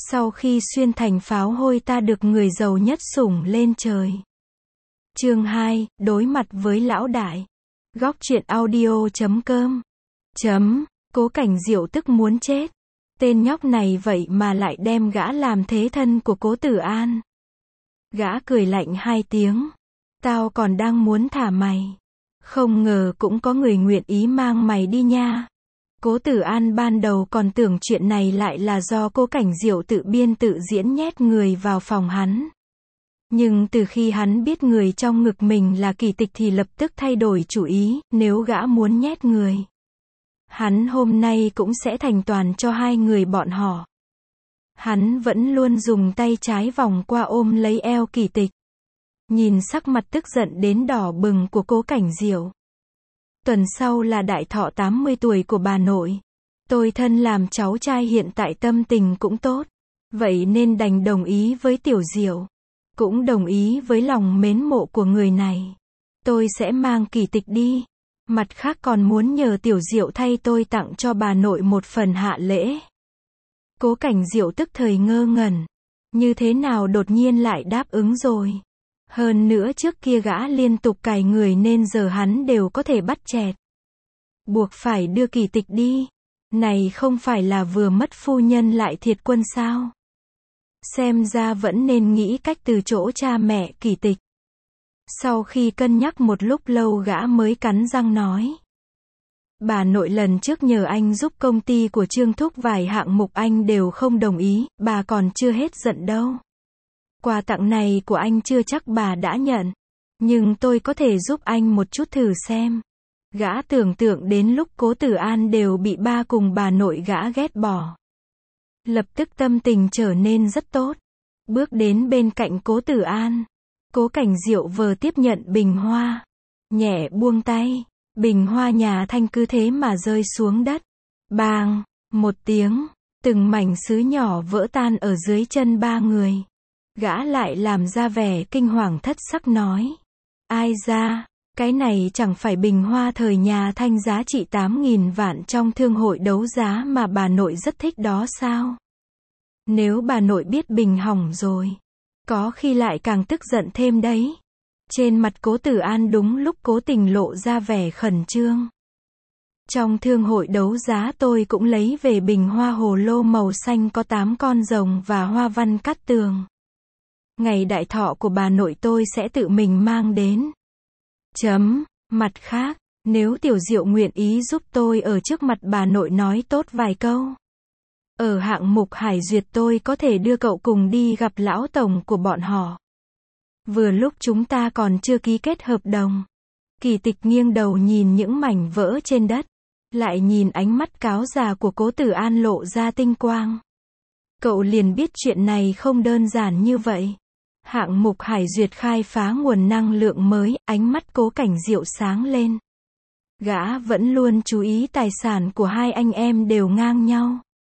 Sau khi xuyên thành pháo hôi ta được người giàu nhất sủng lên trời. Chương 2, đối mặt với lão đại. Góc truyện audio.com. Cố Cảnh Diệu tức muốn chết. Tên nhóc này vậy mà lại đem gã làm thế thân của Cố Tử An. Gã cười lạnh 2 tiếng. Tao còn đang muốn thả mày. Không ngờ cũng có người nguyện ý mang mày đi nha. Cố Tử An ban đầu còn tưởng chuyện này lại là do Cố Cảnh Diệu tự biên tự diễn nhét người vào phòng hắn. Nhưng từ khi hắn biết người trong ngực mình là Kỳ Tịch thì lập tức thay đổi chủ ý, nếu gã muốn nhét người, hắn hôm nay cũng sẽ thành toàn cho 2 người bọn họ. Hắn vẫn luôn dùng tay trái vòng qua ôm lấy eo Kỳ Tịch. Nhìn sắc mặt tức giận đến đỏ bừng của Cố Cảnh Diệu. Tuần sau là đại thọ 80 tuổi của bà nội. Tôi thân làm cháu trai hiện tại tâm tình cũng tốt. Vậy nên đành đồng ý với Tiểu Diệu. Cũng đồng ý với lòng mến mộ của người này. Tôi sẽ mang Kỳ Tịch đi. Mặt khác còn muốn nhờ Tiểu Diệu thay tôi tặng cho bà nội một phần hạ lễ. Cố Cảnh Diệu tức thời ngơ ngẩn. Như thế nào đột nhiên lại đáp ứng rồi. Hơn nữa trước kia gã liên tục cài người nên giờ hắn đều có thể bắt chẹt. Buộc phải đưa Kỳ Tịch đi. Này không phải là vừa mất phu nhân lại thiệt quân sao? Xem ra vẫn nên nghĩ cách từ chỗ cha mẹ Kỳ Tịch. Sau khi cân nhắc một lúc lâu gã mới cắn răng nói. Bà nội lần trước nhờ anh giúp công ty của Trương Thúc vài hạng mục anh đều không đồng ý, bà còn chưa hết giận đâu. Quà tặng này của anh chưa chắc bà đã nhận. Nhưng tôi có thể giúp anh một chút thử xem. Gã tưởng tượng đến lúc Cố Tử An đều bị ba cùng bà nội gã ghét bỏ. Lập tức tâm tình trở nên rất tốt. Bước đến bên cạnh Cố Tử An. Cố Cảnh Diệu vừa tiếp nhận bình hoa. Nhẹ buông tay. Bình hoa nhà Thanh cứ thế mà rơi xuống đất. Bang! Một tiếng. Từng mảnh sứ nhỏ vỡ tan ở dưới chân ba người. Gã lại làm ra vẻ kinh hoàng thất sắc nói. Ai ra, cái này chẳng phải bình hoa thời nhà Thanh giá trị 8.000 vạn trong thương hội đấu giá mà bà nội rất thích đó sao? Nếu bà nội biết bình hỏng rồi, có khi lại càng tức giận thêm đấy. Trên mặt Cố Tử An đúng lúc cố tình lộ ra vẻ khẩn trương. Trong thương hội đấu giá tôi cũng lấy về bình hoa hồ lô màu xanh có 8 con rồng và hoa văn cát tường. Ngày đại thọ của bà nội tôi sẽ tự mình mang đến. Mặt khác, nếu Tiểu Diệu nguyện ý giúp tôi ở trước mặt bà nội nói tốt vài câu. Ở hạng mục hải duyệt tôi có thể đưa cậu cùng đi gặp lão tổng của bọn họ. Vừa lúc chúng ta còn chưa ký kết hợp đồng. Kỳ Tịch nghiêng đầu nhìn những mảnh vỡ trên đất. Lại nhìn ánh mắt cáo già của Cố Tử An lộ ra tinh quang. Cậu liền biết chuyện này không đơn giản như vậy. Hạng mục hải duyệt khai phá nguồn năng lượng mới, ánh mắt Cố Cảnh Diệu sáng lên. Gã vẫn luôn chú ý tài sản của 2 anh em đều ngang nhau.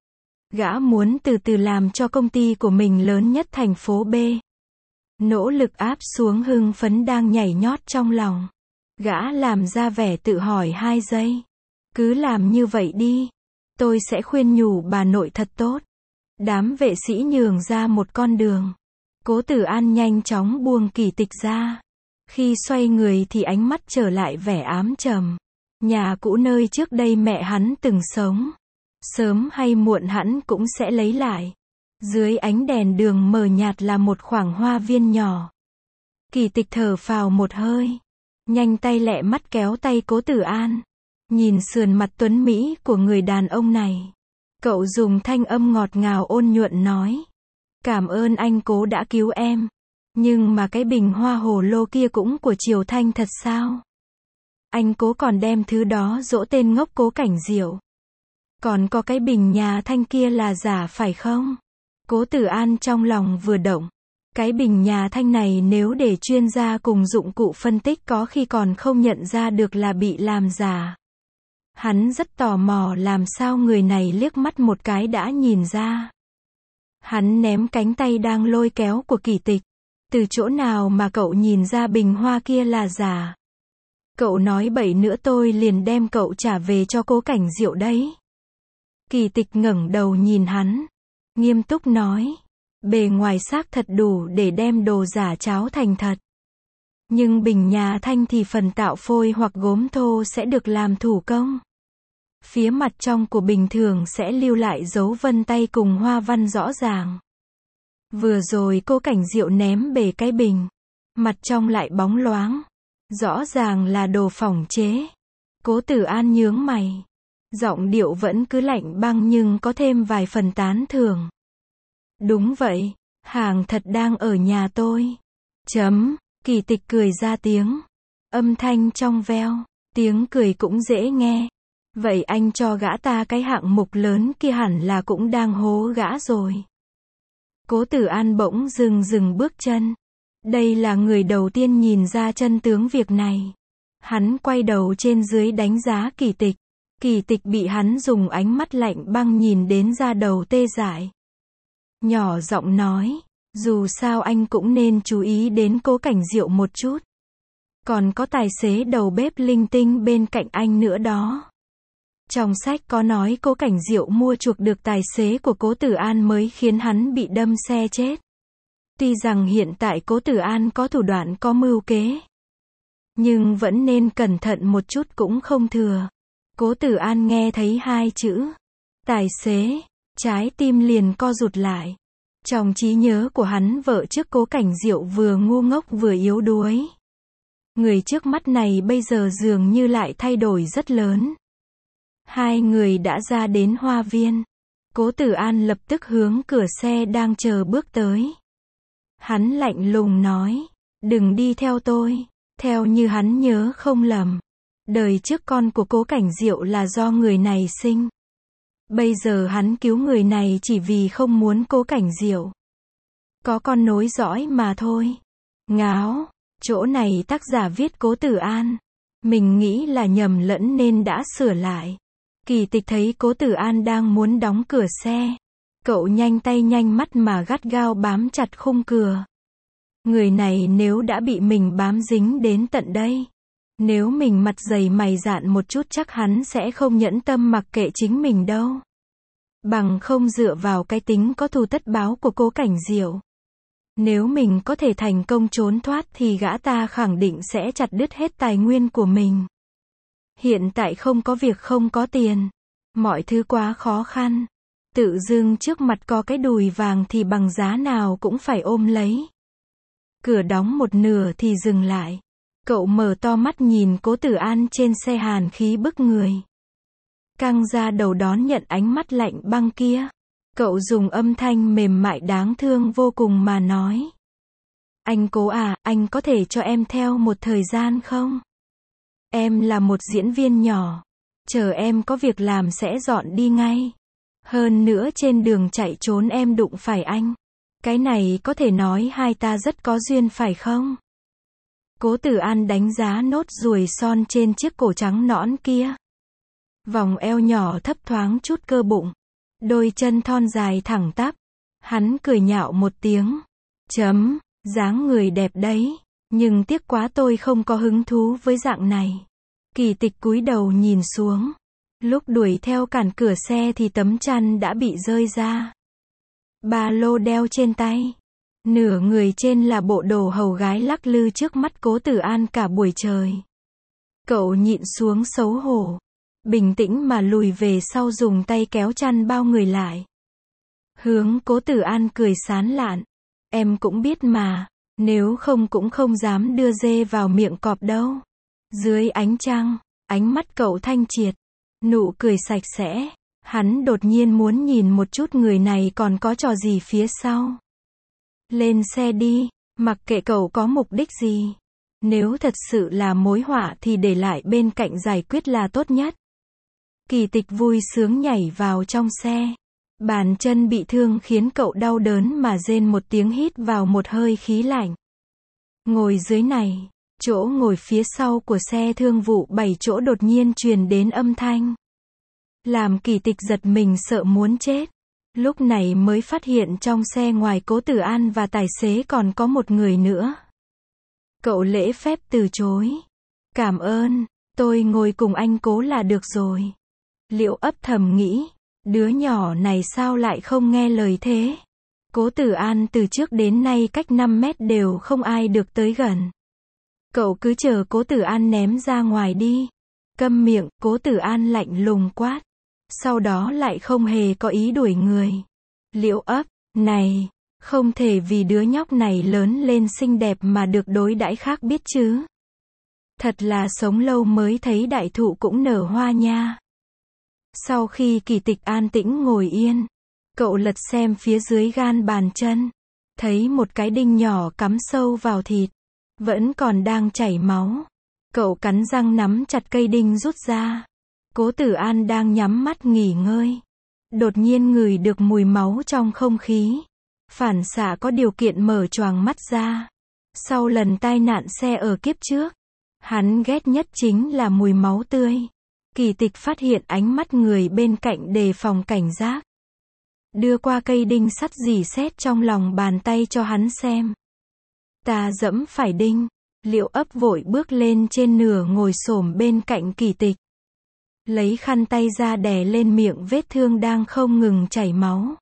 Gã muốn từ từ làm cho công ty của mình lớn nhất thành phố B. Nỗ lực áp xuống hưng phấn đang nhảy nhót trong lòng. Gã làm ra vẻ tự hỏi 2 giây. Cứ làm như vậy đi. Tôi sẽ khuyên nhủ bà nội thật tốt. Đám vệ sĩ nhường ra một con đường. Cố Tử An nhanh chóng buông Kỳ Tịch ra. Khi xoay người thì ánh mắt trở lại vẻ ám trầm. Nhà cũ nơi trước đây mẹ hắn từng sống. Sớm hay muộn hắn cũng sẽ lấy lại. Dưới ánh đèn đường mờ nhạt là một khoảng hoa viên nhỏ. Kỳ Tịch thở phào một hơi. Nhanh tay lẹ mắt kéo tay Cố Tử An. Nhìn sườn mặt tuấn mỹ của người đàn ông này. Cậu dùng thanh âm ngọt ngào ôn nhuận nói. Cảm ơn anh Cố đã cứu em. Nhưng mà cái bình hoa hồ lô kia cũng của Triều Thanh thật sao? Anh Cố còn đem thứ đó dỗ tên ngốc Cố Cảnh Diệu. Còn có cái bình nhà Thanh kia là giả phải không? Cố Tử An trong lòng vừa động. Cái bình nhà Thanh này nếu để chuyên gia cùng dụng cụ phân tích có khi còn không nhận ra được là bị làm giả. Hắn rất tò mò làm sao người này liếc mắt một cái đã nhìn ra. Hắn ném cánh tay đang lôi kéo của Kỳ Tịch. Từ chỗ nào mà cậu nhìn ra bình hoa kia là giả? Cậu nói bậy nữa tôi liền đem cậu trả về cho Cố Cảnh Diệu đấy. Kỳ Tịch ngẩng đầu nhìn hắn. Nghiêm túc nói. Bề ngoài xác thật đủ để đem đồ giả cháo thành thật. Nhưng bình nhà Thanh thì phần tạo phôi hoặc gốm thô sẽ được làm thủ công. Phía mặt trong của bình thường sẽ lưu lại dấu vân tay cùng hoa văn rõ ràng. Vừa rồi Cố Cảnh Diệu ném bể cái bình. Mặt trong lại bóng loáng. Rõ ràng là đồ phỏng chế. Cố Tử An nhướng mày. Giọng điệu vẫn cứ lạnh băng nhưng có thêm vài phần tán thưởng. Đúng vậy, hàng thật đang ở nhà tôi. Kỳ Tịch cười ra tiếng. Âm thanh trong veo, tiếng cười cũng dễ nghe. Vậy anh cho gã ta cái hạng mục lớn kia hẳn là cũng đang hố gã rồi. Cố Tử An bỗng dừng bước chân. Đây là người đầu tiên nhìn ra chân tướng việc này. Hắn quay đầu trên dưới đánh giá Kỳ Tịch. Kỳ Tịch bị hắn dùng ánh mắt lạnh băng nhìn đến da đầu tê dại. Nhỏ giọng nói, dù sao anh cũng nên chú ý đến Cố Cảnh Diệu một chút. Còn có tài xế đầu bếp linh tinh bên cạnh anh nữa đó. Trong sách có nói Cố Cảnh Diệu mua chuộc được tài xế của Cố Tử An mới khiến hắn bị đâm xe chết. Tuy rằng hiện tại Cố Tử An có thủ đoạn có mưu kế, nhưng vẫn nên cẩn thận một chút cũng không thừa. Cố Tử An nghe thấy hai chữ tài xế, trái tim liền co rụt lại. Trong trí nhớ của hắn vợ trước Cố Cảnh Diệu vừa ngu ngốc vừa yếu đuối. Người trước mắt này bây giờ dường như lại thay đổi rất lớn. Hai người đã ra đến hoa viên. Cố Tử An lập tức hướng cửa xe đang chờ bước tới. Hắn lạnh lùng nói, đừng đi theo tôi. Theo như hắn nhớ không lầm, đời trước con của Cố Cảnh Diệu là do người này sinh. Bây giờ hắn cứu người này chỉ vì không muốn Cố Cảnh Diệu có con nối dõi mà thôi. Ngáo, chỗ này tác giả viết Cố Tử An. Mình nghĩ là nhầm lẫn nên đã sửa lại. Kỳ Tịch thấy Cố Tử An đang muốn đóng cửa xe. Cậu nhanh tay nhanh mắt mà gắt gao bám chặt khung cửa. Người này nếu đã bị mình bám dính đến tận đây, nếu mình mặt dày mày dạn một chút chắc hắn sẽ không nhẫn tâm mặc kệ chính mình đâu. Bằng không dựa vào cái tính có thù tất báo của Cố Cảnh Diệu, nếu mình có thể thành công trốn thoát thì gã ta khẳng định sẽ chặt đứt hết tài nguyên của mình. Hiện tại không có việc không có tiền, mọi thứ quá khó khăn. Tự dưng trước mặt có cái đùi vàng thì bằng giá nào cũng phải ôm lấy. Cửa đóng một nửa thì dừng lại. Cậu mở to mắt nhìn Cố Tử An trên xe hàn khí bức người. Căng ra đầu đón nhận ánh mắt lạnh băng kia. Cậu dùng âm thanh mềm mại đáng thương vô cùng mà nói. Anh Cố à, anh có thể cho em theo một thời gian không? Em là một diễn viên nhỏ. Chờ em có việc làm sẽ dọn đi ngay. Hơn nữa trên đường chạy trốn em đụng phải anh. Cái này có thể nói hai ta rất có duyên phải không? Cố Tử An đánh giá nốt ruồi son trên chiếc cổ trắng nõn kia. Vòng eo nhỏ thấp thoáng chút cơ bụng. Đôi chân thon dài thẳng tắp. Hắn cười nhạo một tiếng. Dáng người đẹp đấy. Nhưng tiếc quá tôi không có hứng thú với dạng này. Kỳ Tịch cúi đầu nhìn xuống. Lúc đuổi theo cản cửa xe thì tấm chăn đã bị rơi ra. Ba lô đeo trên tay. Nửa người trên là bộ đồ hầu gái lắc lư trước mắt Cố Tử An cả buổi trời. Cậu nhịn xuống xấu hổ. Bình tĩnh mà lùi về sau dùng tay kéo chăn bao người lại. Hướng Cố Tử An cười sán lạn. Em cũng biết mà, nếu không cũng không dám đưa dê vào miệng cọp đâu. Dưới ánh trăng, ánh mắt cậu thanh triệt. Nụ cười sạch sẽ. Hắn đột nhiên muốn nhìn một chút người này còn có trò gì phía sau. Lên xe đi, mặc kệ cậu có mục đích gì. Nếu thật sự là mối họa thì để lại bên cạnh giải quyết là tốt nhất. Kỳ Tịch vui sướng nhảy vào trong xe. Bàn chân bị thương khiến cậu đau đớn mà rên một tiếng hít vào một hơi khí lạnh. Ngồi dưới này, chỗ ngồi phía sau của xe thương vụ 7 chỗ đột nhiên truyền đến âm thanh. Làm Kỳ Tịch giật mình sợ muốn chết. Lúc này mới phát hiện trong xe ngoài Cố Tử An và tài xế còn có một người nữa. Cậu lễ phép từ chối. Cảm ơn, tôi ngồi cùng anh Cố là được rồi. Liễu ấp thầm nghĩ, Đứa nhỏ này sao lại không nghe lời thế? Cố Tử An từ trước đến nay cách 5 mét đều không ai được tới gần. Cậu cứ chờ Cố Tử An ném ra ngoài đi. Câm miệng, Cố Tử An lạnh lùng quát. Sau đó lại không hề có ý đuổi người. Liễu ấp, này, không thể vì đứa nhóc này lớn lên xinh đẹp mà được đối đãi khác biết chứ. Thật là sống lâu mới thấy đại thụ cũng nở hoa nha. Sau khi Kỳ Tịch an tĩnh ngồi yên, cậu lật xem phía dưới gan bàn chân, thấy một cái đinh nhỏ cắm sâu vào thịt, vẫn còn đang chảy máu. Cậu cắn răng nắm chặt cây đinh rút ra. Cố Tử An đang nhắm mắt nghỉ ngơi, đột nhiên ngửi được mùi máu trong không khí, phản xạ có điều kiện mở choàng mắt ra. Sau lần tai nạn xe ở kiếp trước, hắn ghét nhất chính là mùi máu tươi. Kỳ Tịch phát hiện ánh mắt người bên cạnh đề phòng cảnh giác, đưa qua cây đinh sắt rỉ sét trong lòng bàn tay cho hắn xem. Ta dẫm phải đinh. Liễu ấp vội bước lên trên nửa ngồi xổm bên cạnh Kỳ Tịch, lấy khăn tay ra đè lên miệng vết thương đang không ngừng chảy máu.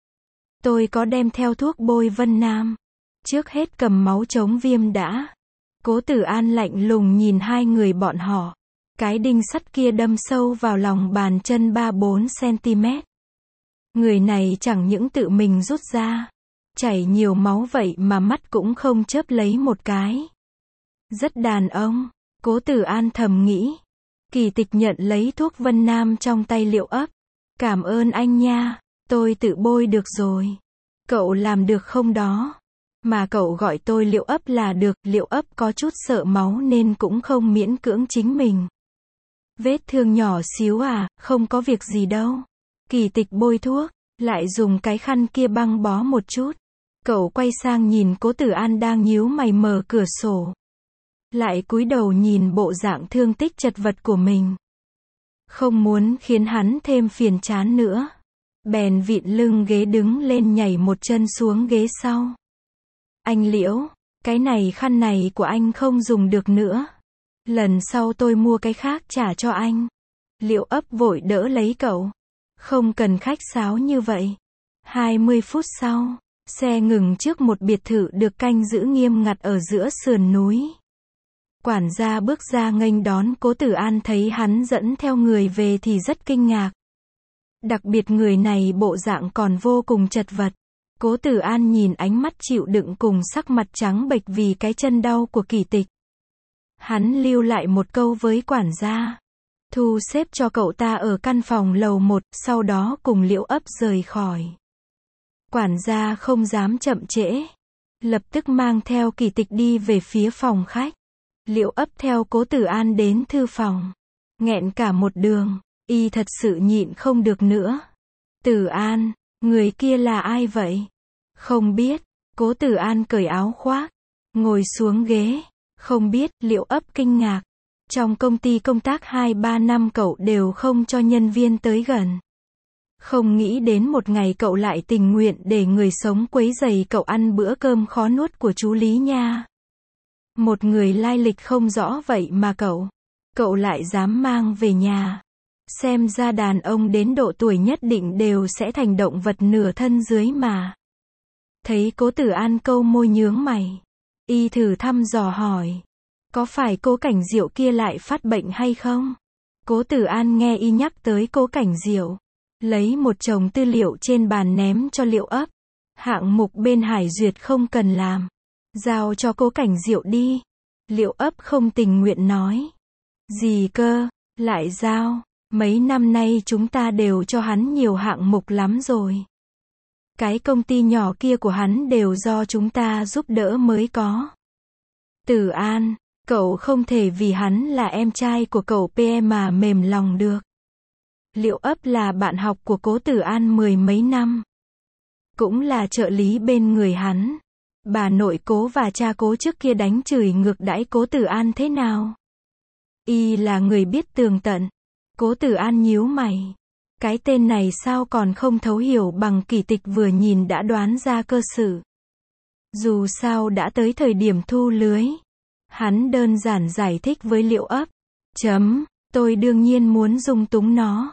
Tôi có đem theo thuốc bôi Vân Nam. Trước hết cầm máu chống viêm đã. Cố Tử An lạnh lùng nhìn hai người bọn họ. Cái đinh sắt kia đâm sâu vào lòng bàn chân 3-4 cm. Người này chẳng những tự mình rút ra, chảy nhiều máu vậy mà mắt cũng không chớp lấy một cái. Rất đàn ông, Cố Tử An thầm nghĩ. Kỳ Tịch nhận lấy thuốc Vân Nam trong tay Liễu ấp. Cảm ơn anh nha, tôi tự bôi được rồi. Cậu làm được không đó? Mà cậu gọi tôi Liễu ấp là được. Liễu ấp có chút sợ máu nên cũng không miễn cưỡng chính mình. Vết thương nhỏ xíu à, không có việc gì đâu. Kỳ Tịch bôi thuốc, lại dùng cái khăn kia băng bó một chút. Cậu quay sang nhìn Cố Tử An đang nhíu mày mở cửa sổ, lại cúi đầu nhìn bộ dạng thương tích chật vật của mình. Không muốn khiến hắn thêm phiền chán nữa, bèn vịn lưng ghế đứng lên nhảy một chân xuống ghế sau. Anh Liễu, cái này khăn này của anh không dùng được nữa. Lần sau tôi mua cái khác trả cho anh. Liễu ấp vội đỡ lấy cậu. Không cần khách sáo như vậy. 20 phút sau, xe ngừng trước một biệt thự được canh giữ nghiêm ngặt ở giữa sườn núi. Quản gia bước ra nghênh đón. Cố Tử An thấy hắn dẫn theo người về thì rất kinh ngạc. Đặc biệt người này bộ dạng còn vô cùng chật vật. Cố Tử An nhìn ánh mắt chịu đựng cùng sắc mặt trắng bệch vì cái chân đau của Kỳ Tịch. Hắn lưu lại một câu với quản gia. Thu xếp cho cậu ta ở căn phòng lầu 1, sau đó cùng Liễu ấp rời khỏi. Quản gia không dám chậm trễ, lập tức mang theo Kỳ Tịch đi về phía phòng khách. Liễu ấp theo Cố Tử An đến thư phòng. Nghẹn cả một đường, y thật sự nhịn không được nữa. Tử An, người kia là ai vậy? Không biết. Cố Tử An cởi áo khoác, ngồi xuống ghế. Không biết. Liễu ấp kinh ngạc. Trong công ty công tác 2-3 năm cậu đều không cho nhân viên tới gần. Không nghĩ đến một ngày cậu lại tình nguyện để người sống quấy rầy cậu ăn bữa cơm khó nuốt của chú Lý nha. Một người lai lịch không rõ vậy mà cậu lại dám mang về nhà. Xem ra đàn ông đến độ tuổi nhất định đều sẽ thành động vật nửa thân dưới mà. Thấy Cố Tử An câu môi nhướng mày, y thử thăm dò hỏi. Có phải Cố Cảnh Diệu kia lại phát bệnh hay không? Cố Tử An nghe y nhắc tới Cố Cảnh Diệu, lấy một chồng tư liệu trên bàn ném cho Liễu ấp. Hạng mục bên Hải Duyệt không cần làm, giao cho Cố Cảnh Diệu đi. Liễu ấp không tình nguyện nói. Gì cơ, lại giao? Mấy năm nay chúng ta đều cho hắn nhiều hạng mục lắm rồi. Cái công ty nhỏ kia của hắn đều do chúng ta giúp đỡ mới có. Tử An, cậu không thể vì hắn là em trai của cậu PM mà mềm lòng được. Liễu ấp là bạn học của Cố Tử An 10 mấy năm, cũng là trợ lý bên người hắn. Bà nội Cố và cha Cố trước kia đánh chửi ngược đãi Cố Tử An thế nào? Y là người biết tường tận. Cố Tử An nhíu mày. Cái tên này sao còn không thấu hiểu bằng Kỳ Tịch vừa nhìn đã đoán ra cơ sự. Dù sao đã tới thời điểm thu lưới. Hắn đơn giản giải thích với Liễu ấp. Tôi đương nhiên muốn dung túng nó.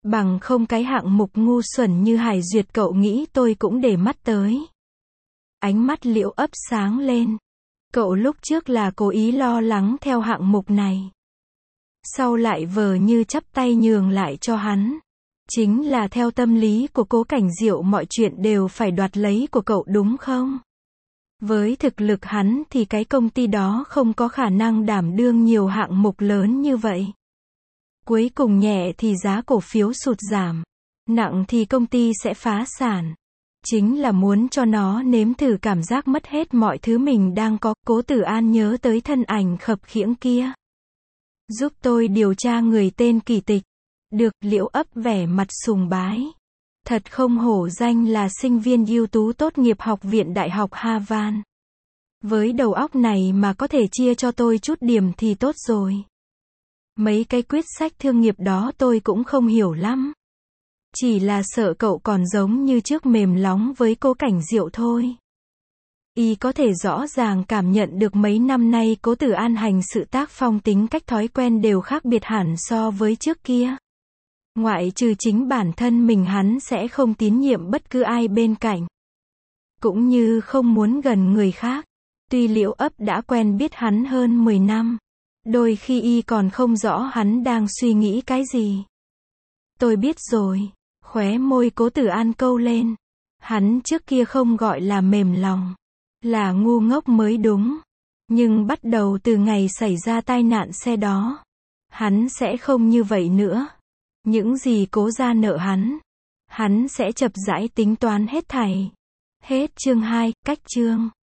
Bằng không cái hạng mục ngu xuẩn như Hải Duyệt cậu nghĩ tôi cũng để mắt tới. Ánh mắt Liễu Ấp sáng lên. Cậu lúc trước là cố ý lo lắng theo hạng mục này. Sau lại vờ như chắp tay nhường lại cho hắn. Chính là theo tâm lý của Cố Cảnh Diệu mọi chuyện đều phải đoạt lấy của cậu đúng không? Với thực lực hắn thì cái công ty đó không có khả năng đảm đương nhiều hạng mục lớn như vậy. Cuối cùng nhẹ thì giá cổ phiếu sụt giảm, nặng thì công ty sẽ phá sản. Chính là muốn cho nó nếm thử cảm giác mất hết mọi thứ mình đang có. Cố Tử An nhớ tới thân ảnh khập khiễng kia. Giúp tôi điều tra người tên Kỳ Tịch. Được, Liễu Ấp vẻ mặt sùng bái. Thật không hổ danh là sinh viên ưu tú tốt nghiệp học viện Đại học Harvard. Với đầu óc này mà có thể chia cho tôi chút điểm thì tốt rồi. Mấy cái quyết sách thương nghiệp đó tôi cũng không hiểu lắm. Chỉ là sợ cậu còn giống như trước mềm lóng với Cố Cảnh Diệu thôi. Y có thể rõ ràng cảm nhận được mấy năm nay Cố Tử An hành sự tác phong tính cách thói quen đều khác biệt hẳn so với trước kia. Ngoại trừ chính bản thân mình hắn sẽ không tín nhiệm bất cứ ai bên cạnh. Cũng như không muốn gần người khác. Tuy Liễu Ấp đã quen biết hắn hơn 10 năm. Đôi khi y còn không rõ hắn đang suy nghĩ cái gì. Tôi biết rồi. Khóe môi Cố Tử An câu lên. Hắn trước kia không gọi là mềm lòng. Là ngu ngốc mới đúng. Nhưng bắt đầu từ ngày xảy ra tai nạn xe đó. Hắn sẽ không như vậy nữa. Những gì Cố gia nợ hắn sẽ chậm rãi tính toán hết thảy. Hết chương 2, cách chương.